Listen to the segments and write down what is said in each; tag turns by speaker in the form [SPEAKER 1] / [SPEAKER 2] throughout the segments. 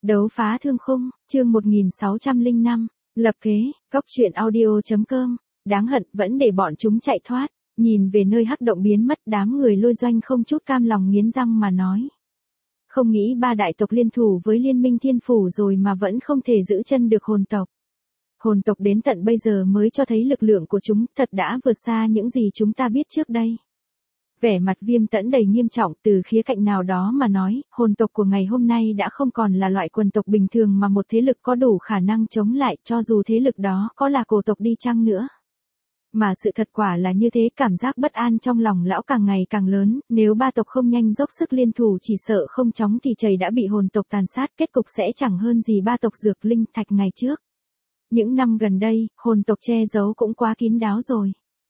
[SPEAKER 1] Đấu phá thương khung, chương 1605, lập kế, cóc truyện audio.com, đáng hận vẫn để bọn chúng chạy thoát, nhìn về nơi hắc động biến mất đám người Lôi Doanh không chút cam lòng nghiến răng mà nói. Không nghĩ ba đại tộc liên thủ với liên minh thiên phủ rồi mà vẫn không thể giữ chân được hồn tộc. Hồn tộc đến tận bây giờ mới cho thấy lực lượng của chúng thật đã vượt xa những gì chúng ta biết trước đây. Vẻ mặt Viêm Tẫn đầy nghiêm trọng từ khía cạnh nào đó mà nói, hồn tộc của ngày hôm nay đã không còn là loại quần tộc bình thường mà một thế lực có đủ khả năng chống lại cho dù thế lực đó có là cổ tộc đi chăng nữa. Mà sự thật quả là như thế, cảm giác bất an trong lòng lão càng ngày càng lớn, nếu ba tộc không nhanh dốc sức liên thủ chỉ sợ không chóng thì chày đã bị hồn tộc tàn sát, kết cục sẽ chẳng hơn gì ba tộc Dược Linh Thạch ngày trước. Những năm gần đây, hồn tộc che giấu cũng quá kín đáo rồi.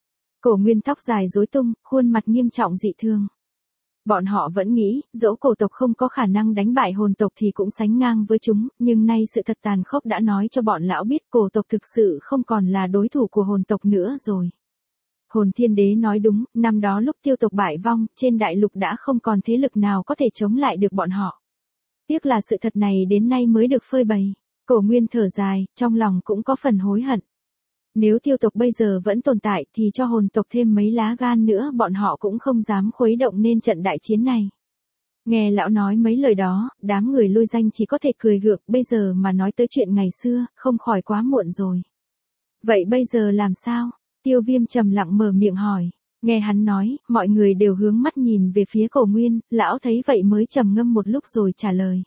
[SPEAKER 1] Cổ Nguyên tóc dài rối tung, khuôn mặt nghiêm trọng dị thường. Bọn họ vẫn nghĩ, dẫu cổ tộc không có khả năng đánh bại hồn tộc thì cũng sánh ngang với chúng, nhưng nay sự thật tàn khốc đã nói cho bọn lão biết cổ tộc thực sự không còn là đối thủ của hồn tộc nữa rồi. Hồn Thiên Đế nói đúng, năm đó lúc tiêu tộc bại vong, trên đại lục đã không còn thế lực nào có thể chống lại được bọn họ. Tiếc là sự thật này đến nay mới được phơi bày. Cổ Nguyên thở dài, trong lòng cũng có phần hối hận. Nếu tiêu tộc bây giờ vẫn tồn tại thì cho hồn tộc thêm mấy lá gan nữa bọn họ cũng không dám khuấy động nên trận đại chiến này. Nghe lão nói mấy lời đó, đám người Lôi Danh chỉ có thể cười gượng, bây giờ mà nói tới chuyện ngày xưa, không khỏi quá muộn rồi. Vậy bây giờ làm sao? Tiêu Viêm trầm lặng mở miệng hỏi. Nghe hắn nói, mọi người đều hướng mắt nhìn về phía Cổ Nguyên, lão thấy vậy mới trầm ngâm một lúc rồi trả lời.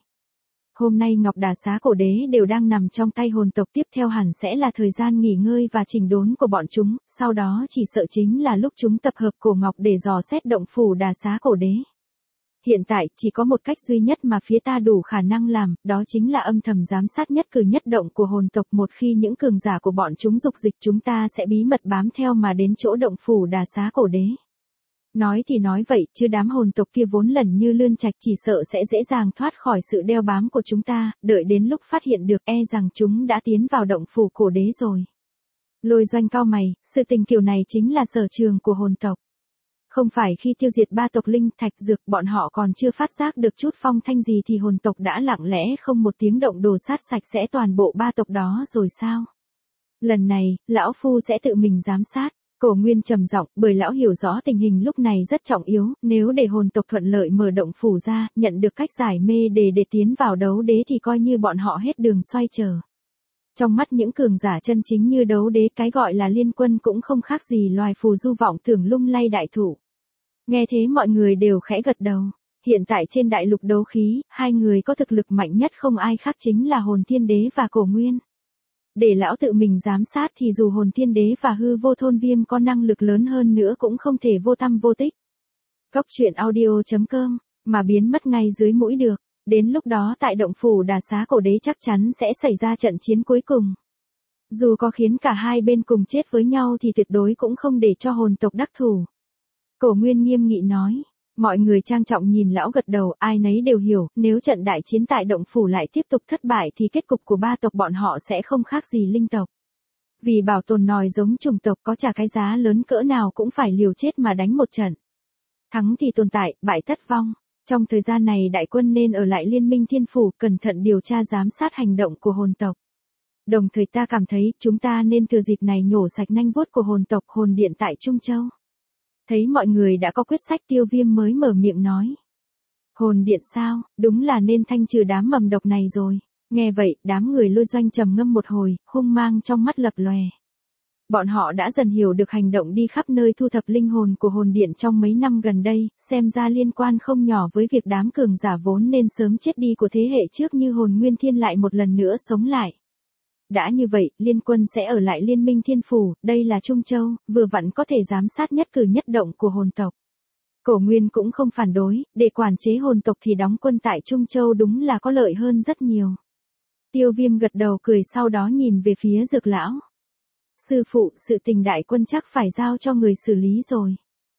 [SPEAKER 1] Hôm nay Ngọc Đà Xá Cổ Đế đều đang nằm trong tay hồn tộc, tiếp theo hẳn sẽ là thời gian nghỉ ngơi và chỉnh đốn của bọn chúng, sau đó chỉ sợ chính là lúc chúng tập hợp cổ ngọc để dò xét động phủ Đà Xá Cổ Đế. Hiện tại, chỉ có một cách duy nhất mà phía ta đủ khả năng làm, đó chính là âm thầm giám sát nhất cử nhất động của hồn tộc, một khi những cường giả của bọn chúng dục dịch chúng ta sẽ bí mật bám theo mà đến chỗ động phủ Đà Xá Cổ Đế. Nói thì nói vậy, chứ đám hồn tộc kia vốn lẩn như lươn trạch chỉ sợ sẽ dễ dàng thoát khỏi sự đeo bám của chúng ta, đợi đến lúc phát hiện được rằng chúng đã tiến vào động phủ cổ đế rồi. Lôi Doanh cau mày, sự tình kiểu này chính là sở trường của hồn tộc. Không phải khi tiêu diệt ba tộc Linh Thạch Dược bọn họ còn chưa phát giác được chút phong thanh gì thì hồn tộc đã lặng lẽ không một tiếng động đổ sát sạch sẽ toàn bộ ba tộc đó rồi sao? Lần này, lão phu sẽ tự mình giám sát. Cổ Nguyên trầm giọng, bởi lão hiểu rõ tình hình lúc này rất trọng yếu, nếu để hồn tộc thuận lợi mở động phủ ra, nhận được cách giải mê để tiến vào đấu đế thì coi như bọn họ hết đường xoay trở. Trong mắt những cường giả chân chính như đấu đế, cái gọi là liên quân cũng không khác gì loài phù du vọng tưởng lung lay đại thụ. Nghe thế mọi người đều khẽ gật đầu. Hiện tại trên đại lục đấu khí, hai người có thực lực mạnh nhất không ai khác chính là Hồn Thiên Đế và Cổ Nguyên. Để lão tự mình giám sát thì dù Hồn Thiên Đế và Hư Vô Thôn Viêm có năng lực lớn hơn nữa cũng không thể vô tăm vô tích. Cóc truyện audio.com, mà biến mất ngay dưới mũi được. Đến lúc đó tại động phủ Đà Xá Cổ Đế chắc chắn sẽ xảy ra trận chiến cuối cùng. Dù có khiến cả hai bên cùng chết với nhau thì tuyệt đối cũng không để cho hồn tộc đắc thủ. Cổ Nguyên nghiêm nghị nói. Mọi người trang trọng nhìn lão gật đầu, ai nấy đều hiểu, nếu trận đại chiến tại động phủ lại tiếp tục thất bại thì kết cục của ba tộc bọn họ sẽ không khác gì linh tộc. Vì bảo tồn nòi giống chủng tộc có trả cái giá lớn cỡ nào cũng phải liều chết mà đánh một trận. Thắng thì tồn tại, bại thất vong. Trong thời gian này đại quân nên ở lại Liên minh Thiên Phủ, cẩn thận điều tra giám sát hành động của hồn tộc. Đồng thời ta cảm thấy chúng ta nên thừa dịp này nhổ sạch nanh vuốt của hồn tộc hồn điện tại Trung Châu. Thấy mọi người đã có quyết sách, Tiêu Viêm mới mở miệng nói. Hồn điện sao, đúng là nên thanh trừ đám mầm độc này rồi. Nghe vậy, đám người Lôi Doanh trầm ngâm một hồi, hung mang trong mắt lập lòe. Bọn họ đã dần hiểu được hành động đi khắp nơi thu thập linh hồn của hồn điện trong mấy năm gần đây, xem ra liên quan không nhỏ với việc đám cường giả vốn nên sớm chết đi của thế hệ trước như Hồn Nguyên Thiên lại một lần nữa sống lại. Đã như vậy, liên quân sẽ ở lại Liên minh Thiên Phủ, đây là Trung Châu, vừa vặn có thể giám sát nhất cử nhất động của hồn tộc. Cổ Nguyên cũng không phản đối, để quản chế hồn tộc thì đóng quân tại Trung Châu đúng là có lợi hơn rất nhiều. Tiêu Viêm gật đầu cười, sau đó nhìn về phía Dược lão. Sư phụ, sự tình đại quân chắc phải giao cho người xử lý rồi.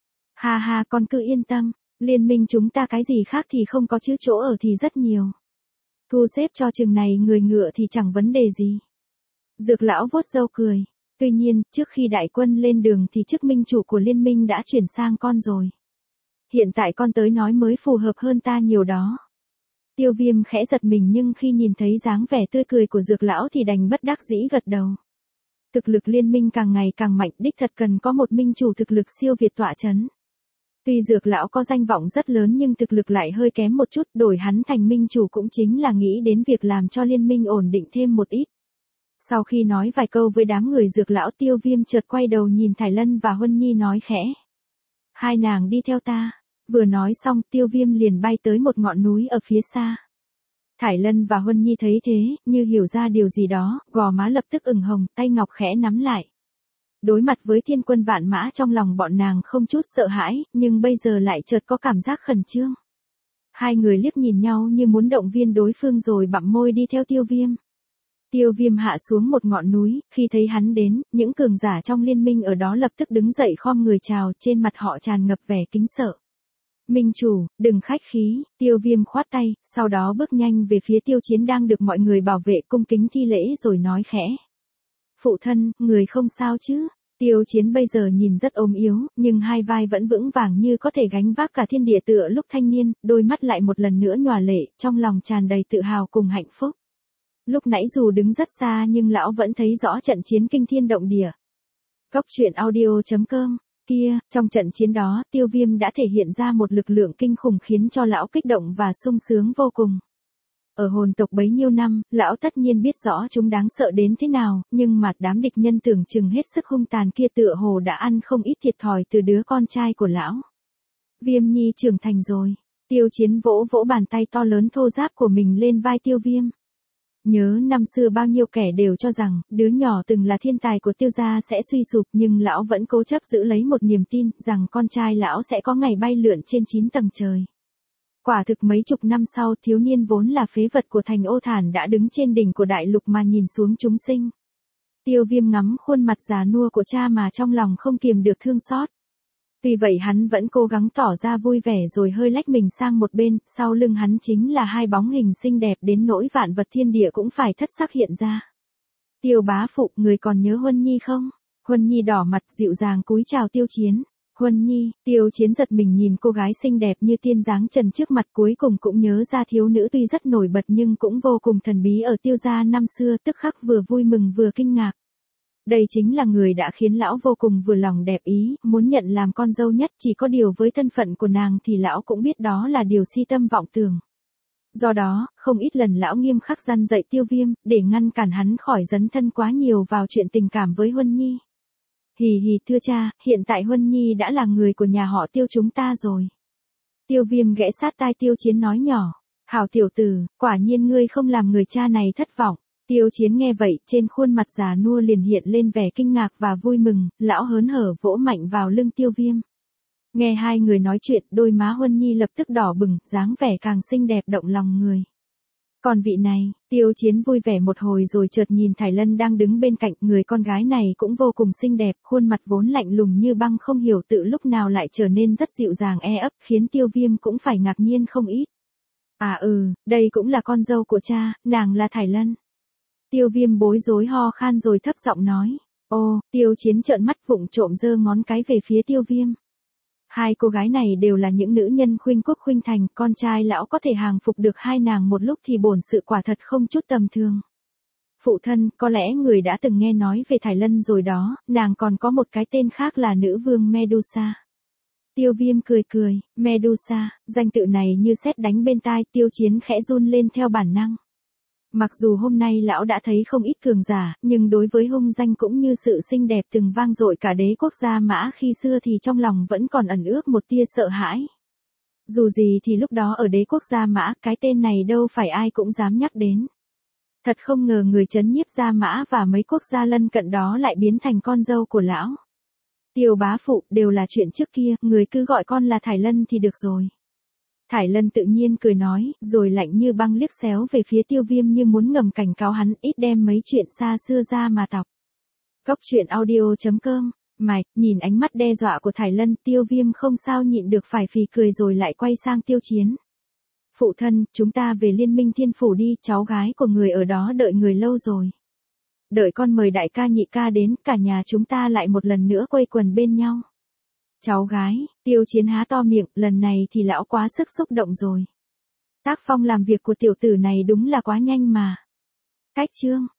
[SPEAKER 1] Ha ha, con cứ yên tâm, liên minh chúng ta cái gì khác thì không có chứ chỗ ở thì rất nhiều. Thu xếp cho chừng này người ngựa thì chẳng vấn đề gì. Dược lão vuốt râu cười. Tuy nhiên, trước khi đại quân lên đường thì chức minh chủ của liên minh đã chuyển sang con rồi. Hiện tại con tới nói mới phù hợp hơn ta nhiều đó. Tiêu Viêm khẽ giật mình nhưng khi nhìn thấy dáng vẻ tươi cười của Dược lão thì đành bất đắc dĩ gật đầu. Thực lực liên minh càng ngày càng mạnh, đích thật cần có một minh chủ thực lực siêu việt tọa chấn. Tuy Dược lão có danh vọng rất lớn nhưng thực lực lại hơi kém một chút, đổi hắn thành minh chủ cũng chính là nghĩ đến việc làm cho liên minh ổn định thêm một ít. Sau khi nói vài câu với đám người Dược lão, Tiêu Viêm chợt quay đầu nhìn Thải Lân và Huân Nhi nói khẽ. Hai nàng đi theo ta. Vừa nói xong, Tiêu Viêm liền bay tới một ngọn núi ở phía xa. Thải Lân và Huân Nhi thấy thế, như hiểu ra điều gì đó, gò má lập tức ửng hồng, tay ngọc khẽ nắm lại. Đối mặt với thiên quân vạn mã, trong lòng bọn nàng không chút sợ hãi, nhưng bây giờ lại chợt có cảm giác khẩn trương. Hai người liếc nhìn nhau như muốn động viên đối phương rồi bặm môi đi theo Tiêu Viêm. Tiêu Viêm hạ xuống một ngọn núi, khi thấy hắn đến, những cường giả trong liên minh ở đó lập tức đứng dậy khom người chào, trên mặt họ tràn ngập vẻ kính sợ. Minh chủ, đừng khách khí, Tiêu Viêm khoát tay, sau đó bước nhanh về phía Tiêu Chiến đang được mọi người bảo vệ, cung kính thi lễ rồi nói khẽ. Phụ thân, người không sao chứ? Tiêu Chiến bây giờ nhìn rất ốm yếu, nhưng hai vai vẫn vững vàng như có thể gánh vác cả thiên địa tựa lúc thanh niên, đôi mắt lại một lần nữa nhòa lệ, trong lòng tràn đầy tự hào cùng hạnh phúc. Lúc nãy dù đứng rất xa nhưng lão vẫn thấy rõ trận chiến kinh thiên động địa. Cốc truyện audio.com. Kia, trong trận chiến đó, Tiêu Viêm đã thể hiện ra một lực lượng kinh khủng khiến cho lão kích động và sung sướng vô cùng. Ở hồn tộc bấy nhiêu năm, lão tất nhiên biết rõ chúng đáng sợ đến thế nào, nhưng mà đám địch nhân tưởng chừng hết sức hung tàn kia tựa hồ đã ăn không ít thiệt thòi từ đứa con trai của lão. Viêm Nhi trưởng thành rồi. Tiêu Chiến vỗ vỗ bàn tay to lớn thô ráp của mình lên vai Tiêu Viêm. Nhớ năm xưa bao nhiêu kẻ đều cho rằng, đứa nhỏ từng là thiên tài của Tiêu gia sẽ suy sụp, nhưng lão vẫn cố chấp giữ lấy một niềm tin, rằng con trai lão sẽ có ngày bay lượn trên 9 tầng trời. Quả thực mấy chục năm sau, thiếu niên vốn là phế vật của thành Ô Thản đã đứng trên đỉnh của đại lục mà nhìn xuống chúng sinh. Tiêu Viêm ngắm khuôn mặt già nua của cha mà trong lòng không kiềm được thương xót. Tuy vậy hắn vẫn cố gắng tỏ ra vui vẻ rồi hơi lách mình sang một bên, sau lưng hắn chính là hai bóng hình xinh đẹp đến nỗi vạn vật thiên địa cũng phải thất sắc hiện ra. Tiêu bá phụ, người còn nhớ Huân Nhi không? Huân Nhi đỏ mặt dịu dàng cúi chào Tiêu Chiến. Huân Nhi, Tiêu Chiến giật mình nhìn cô gái xinh đẹp như tiên dáng trần trước mặt, cuối cùng cũng nhớ ra thiếu nữ tuy rất nổi bật nhưng cũng vô cùng thần bí ở Tiêu gia năm xưa, tức khắc vừa vui mừng vừa kinh ngạc. Đây chính là người đã khiến lão vô cùng vừa lòng đẹp ý, muốn nhận làm con dâu nhất, chỉ có điều với thân phận của nàng thì lão cũng biết đó là điều si tâm vọng tưởng. Do đó, không ít lần lão nghiêm khắc răn dạy Tiêu Viêm, để ngăn cản hắn khỏi dấn thân quá nhiều vào chuyện tình cảm với Huân Nhi. Hì hì thưa cha, hiện tại Huân Nhi đã là người của nhà họ Tiêu chúng ta rồi. Tiêu Viêm ghé sát tai Tiêu Chiến nói nhỏ. Hảo tiểu tử, quả nhiên ngươi không làm người cha này thất vọng. Tiêu Chiến nghe vậy, trên khuôn mặt già nua liền hiện lên vẻ kinh ngạc và vui mừng, lão hớn hở vỗ mạnh vào lưng Tiêu Viêm. Nghe hai người nói chuyện, đôi má Huân Nhi lập tức đỏ bừng, dáng vẻ càng xinh đẹp động lòng người. Còn vị này, Tiêu Chiến vui vẻ một hồi rồi chợt nhìn Thải Lân đang đứng bên cạnh, người con gái này cũng vô cùng xinh đẹp, khuôn mặt vốn lạnh lùng như băng không hiểu tự lúc nào lại trở nên rất dịu dàng ấp, khiến Tiêu Viêm cũng phải ngạc nhiên không ít. Đây cũng là con dâu của cha, nàng là Thải Lân. Tiêu Viêm bối rối ho khan rồi thấp giọng nói. Ô, Tiêu Chiến trợn mắt vụng trộm giơ ngón cái về phía Tiêu Viêm. Hai cô gái này đều là những nữ nhân khuynh quốc khuynh thành, con trai lão có thể hàng phục được hai nàng một lúc thì bổn sự quả thật không chút tầm thường. Phụ thân, có lẽ người đã từng nghe nói về Thải Lân rồi đó, nàng còn có một cái tên khác là nữ vương Medusa. Tiêu Viêm cười cười, Medusa, danh tự này như sét đánh bên tai, Tiêu Chiến khẽ run lên theo bản năng. Mặc dù hôm nay lão đã thấy không ít cường giả, nhưng đối với hung danh cũng như sự xinh đẹp từng vang dội cả đế quốc gia Mã khi xưa thì trong lòng vẫn còn ẩn ước một tia sợ hãi. Dù gì thì lúc đó ở đế quốc gia Mã, cái tên này đâu phải ai cũng dám nhắc đến. Thật không ngờ người trấn nhiếp gia Mã và mấy quốc gia lân cận đó lại biến thành con dâu của lão. Tiêu bá phụ, đều là chuyện trước kia, người cứ gọi con là Thải Lân thì được rồi. Thải Lân tự nhiên cười nói, rồi lạnh như băng liếc xéo về phía Tiêu Viêm như muốn ngầm cảnh cáo hắn ít đem mấy chuyện xa xưa ra mà tọc. Cốc truyện audio.com. Mày, nhìn ánh mắt đe dọa của Thải Lân, Tiêu Viêm không sao nhịn được phải phì cười rồi lại quay sang Tiêu Chiến. Phụ thân, chúng ta về Liên minh Thiên Phủ đi, cháu gái của người ở đó đợi người lâu rồi. Đợi con mời đại ca nhị ca đến, cả nhà chúng ta lại một lần nữa quây quần bên nhau. Cháu gái, Tiêu Chiến há to miệng, lần này thì lão quá sức xúc động rồi. Tác phong làm việc của tiểu tử này đúng là quá nhanh mà. Cách chương